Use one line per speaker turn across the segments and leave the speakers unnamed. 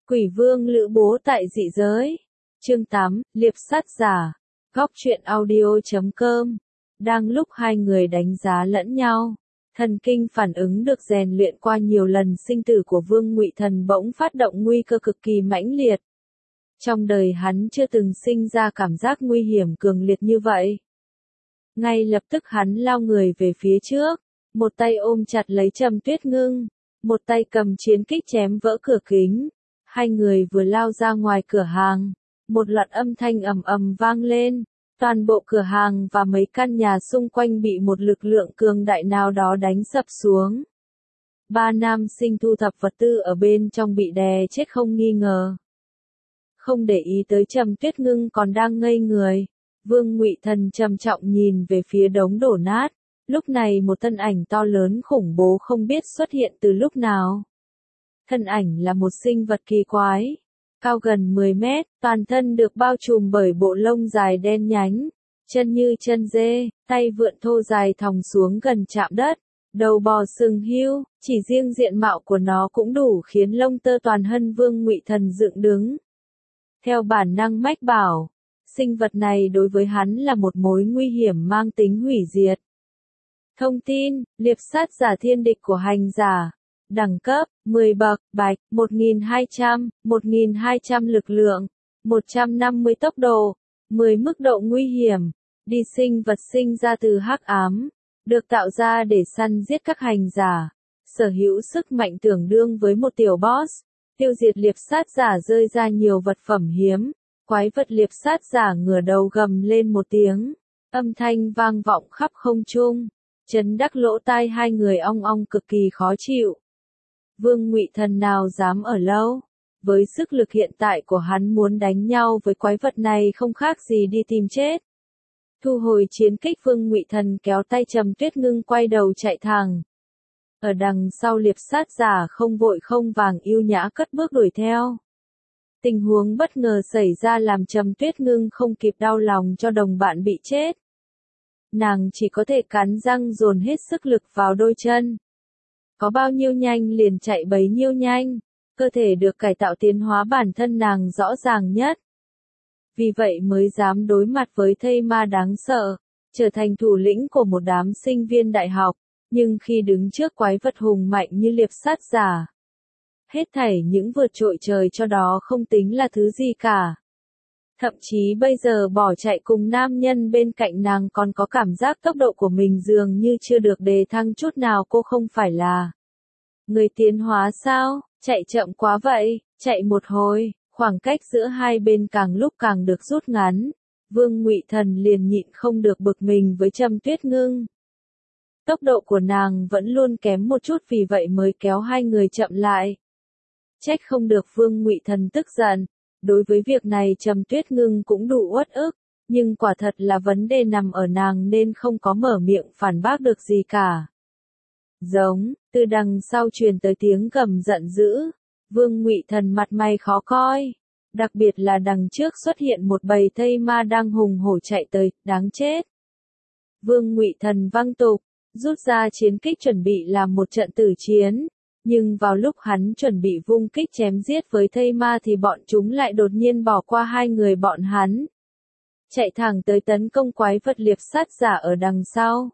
Quỷ vương Lữ Bố tại dị giới. Chương 8, Liệp sát giả. Góc truyện audio.com. Đang lúc hai người đánh giá lẫn nhau, thần kinh phản ứng được rèn luyện qua nhiều lần sinh tử của Vương Ngụy Thần bỗng phát động nguy cơ cực kỳ mãnh liệt. Trong đời hắn chưa từng sinh ra cảm giác nguy hiểm cường liệt như vậy. Ngay lập tức hắn lao người về phía trước, một tay ôm chặt lấy Trầm Tuyết Ngưng, một tay cầm chiến kích chém vỡ cửa kính. Hai người vừa lao ra ngoài cửa hàng, một loạt âm thanh ầm ầm vang lên, toàn bộ cửa hàng và mấy căn nhà xung quanh bị một lực lượng cường đại nào đó đánh sập xuống. Ba nam sinh thu thập vật tư ở bên trong bị đè chết không nghi ngờ. Không để ý tới Trầm Tuyết Ngưng còn đang ngây người, Vương Ngụy Thần trầm trọng nhìn về phía đống đổ nát. Lúc này một thân ảnh to lớn khủng bố không biết xuất hiện từ lúc nào. Thân ảnh là một sinh vật kỳ quái, cao gần 10 mét, toàn thân được bao trùm bởi bộ lông dài đen nhánh, chân như chân dê, tay vượn thô dài thòng xuống gần chạm đất, đầu bò sừng hươu, chỉ riêng diện mạo của nó cũng đủ khiến lông tơ toàn thân Vương Ngụy Thần dựng đứng. Theo bản năng mách bảo, sinh vật này đối với hắn là một mối nguy hiểm mang tính hủy diệt. Thông tin, liệp sát giả thiên địch của hành giả. Đẳng cấp, 10 bậc, bạch, 1200 lực lượng, 150 tốc độ, 10 mức độ nguy hiểm. Đi sinh vật sinh ra từ hắc ám, được tạo ra để săn giết các hành giả. Sở hữu sức mạnh tương đương với một tiểu boss. Tiêu diệt liệp sát giả rơi ra nhiều vật phẩm hiếm. Quái vật liệp sát giả ngửa đầu gầm lên một tiếng. Âm thanh vang vọng khắp không trung. Chấn đắc lỗ tai hai người ong ong cực kỳ khó chịu. Vương Ngụy Thần nào dám ở lâu, với sức lực hiện tại của hắn muốn đánh nhau với quái vật này không khác gì đi tìm chết. Thu hồi chiến kích, Vương Ngụy Thần kéo tay Trầm Tuyết Ngưng quay đầu chạy thẳng. Ở đằng sau liệp sát giả không vội không vàng yêu nhã cất bước đuổi theo. Tình huống bất ngờ xảy ra làm Trầm Tuyết Ngưng không kịp đau lòng cho đồng bạn bị chết. Nàng chỉ có thể cắn răng dồn hết sức lực vào đôi chân. Có bao nhiêu nhanh liền chạy bấy nhiêu nhanh, cơ thể được cải tạo tiến hóa bản thân nàng rõ ràng nhất. Vì vậy mới dám đối mặt với thây ma đáng sợ, trở thành thủ lĩnh của một đám sinh viên đại học, nhưng khi đứng trước quái vật hùng mạnh như liệp sát giả, hết thảy những vượt trội trời cho đó không tính là thứ gì cả. Thậm chí bây giờ bỏ chạy cùng nam nhân bên cạnh nàng còn có cảm giác tốc độ của mình dường như chưa được đề thăng chút nào. Cô không phải là người tiến hóa sao, chạy chậm quá vậy. Chạy một hồi, khoảng cách giữa hai bên càng lúc càng được rút ngắn. Vương Ngụy Thần liền nhịn không được bực mình với Trầm Tuyết Ngưng. Tốc độ của nàng vẫn luôn kém một chút, vì vậy mới kéo hai người chậm lại. Trách không được Vương Ngụy Thần tức giận. Đối với việc này Trầm Tuyết Ngưng cũng đủ uất ức, nhưng quả thật là vấn đề nằm ở nàng nên không có mở miệng phản bác được gì cả. Giống, từ đằng sau truyền tới tiếng gầm giận dữ, Vương Ngụy Thần mặt mày khó coi, đặc biệt là đằng trước xuất hiện một bầy thây ma đang hùng hổ chạy tới, đáng chết. Vương Ngụy Thần văng tục, rút ra chiến kích chuẩn bị làm một trận tử chiến. Nhưng vào lúc hắn chuẩn bị vung kích chém giết với thây ma thì bọn chúng lại đột nhiên bỏ qua hai người bọn hắn. Chạy thẳng tới tấn công quái vật liệp sát giả ở đằng sau.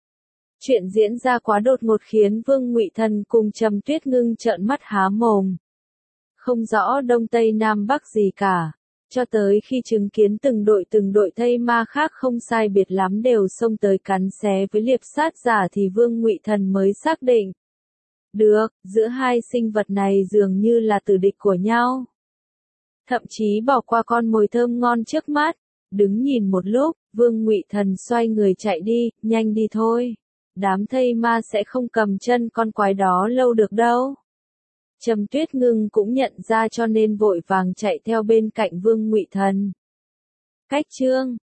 Chuyện diễn ra quá đột ngột khiến Vương Ngụy Thần cùng Trầm Tuyết Ngưng trợn mắt há mồm. Không rõ đông tây nam bắc gì cả. Cho tới khi chứng kiến từng đội thây ma khác không sai biệt lắm đều xông tới cắn xé với liệp sát giả thì Vương Ngụy Thần mới xác định. Được, giữa hai sinh vật này dường như là tử địch của nhau. Thậm chí bỏ qua con mồi thơm ngon trước mắt, đứng nhìn một lúc, Vương Ngụy Thần xoay người chạy đi, nhanh đi thôi. Đám thây ma sẽ không cầm chân con quái đó lâu được đâu. Trầm Tuyết Ngưng cũng nhận ra cho nên vội vàng chạy theo bên cạnh Vương Ngụy Thần. Cách chương